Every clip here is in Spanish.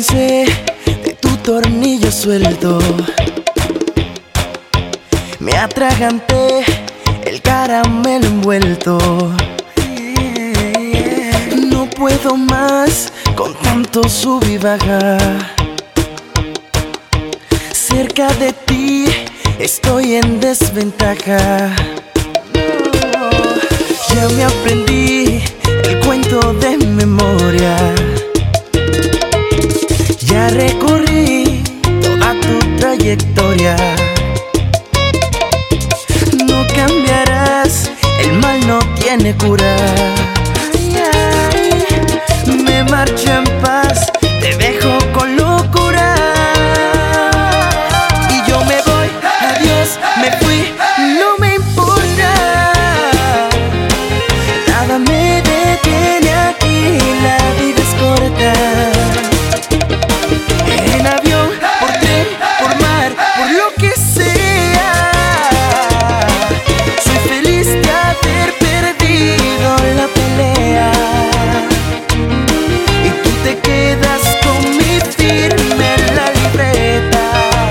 cansé de tu tornillo suelto. Me atraganté el caramelo envuelto. No puedo más con tanto sub y baja. Cerca de ti estoy en desventaja. Ya me aprendí el cuento de memoria. Ya recorrí toda tu trayectoria. No cambiarás, el mal no tiene cura. Ay, ay, me marcho en paz, te dejo con locura. Y yo me voy, adiós, me fui, no me importa. Nada me detiene aquí, la vida es corta. En avión, por tren, por mar, por lo que sea. Soy feliz de haber perdido la pelea. Y tú te quedas con mi firme en la libreta.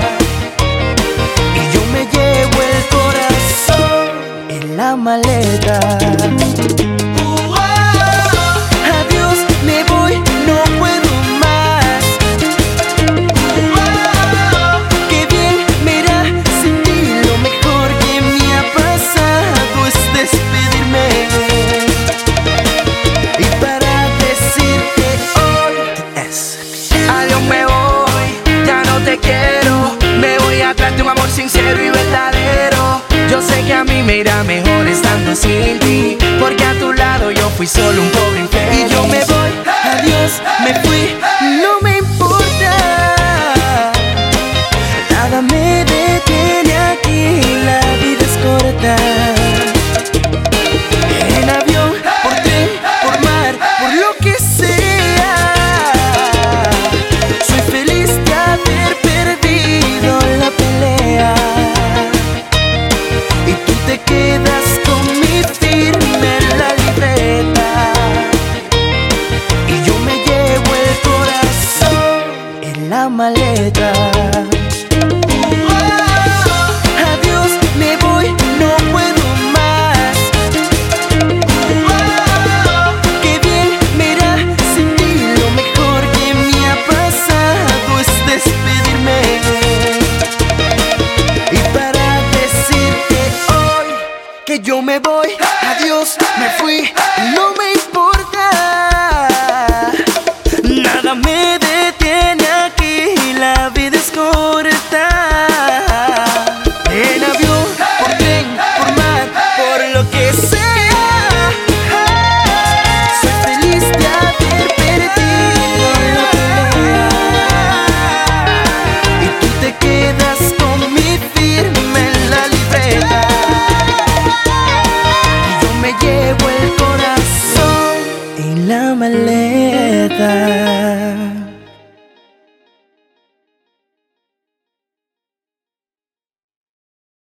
Y yo me llevo el corazón en la maleta. Adiós, me voy, no puedo más. Qué bien me irá sin ti, lo mejor que me ha pasado es despedirme. Y para decirte hoy adiós, me voy, ya no te quiero. Me voy atrás de un amor sincero y verdadero. Yo sé que a mí me irá mejor estando sin ti, porque a tu lado yo fui solo un pobre infiel. y yo me voy, adiós, me fui, no me importa. Nada me detiene aquí, la vida es corta. En avión, por tren, por mar, por lo que sea. Soy feliz de haber perdido la pelea. Y tú te quedas con mi firme en la libreta. Y yo me llevo el corazón en la maleta. Adiós, me voy, no puedo más. Qué bien me irá sin ti, lo mejor que me ha pasado es despedirme. Y para decirte hoy que yo me voy, adiós, me fui, no me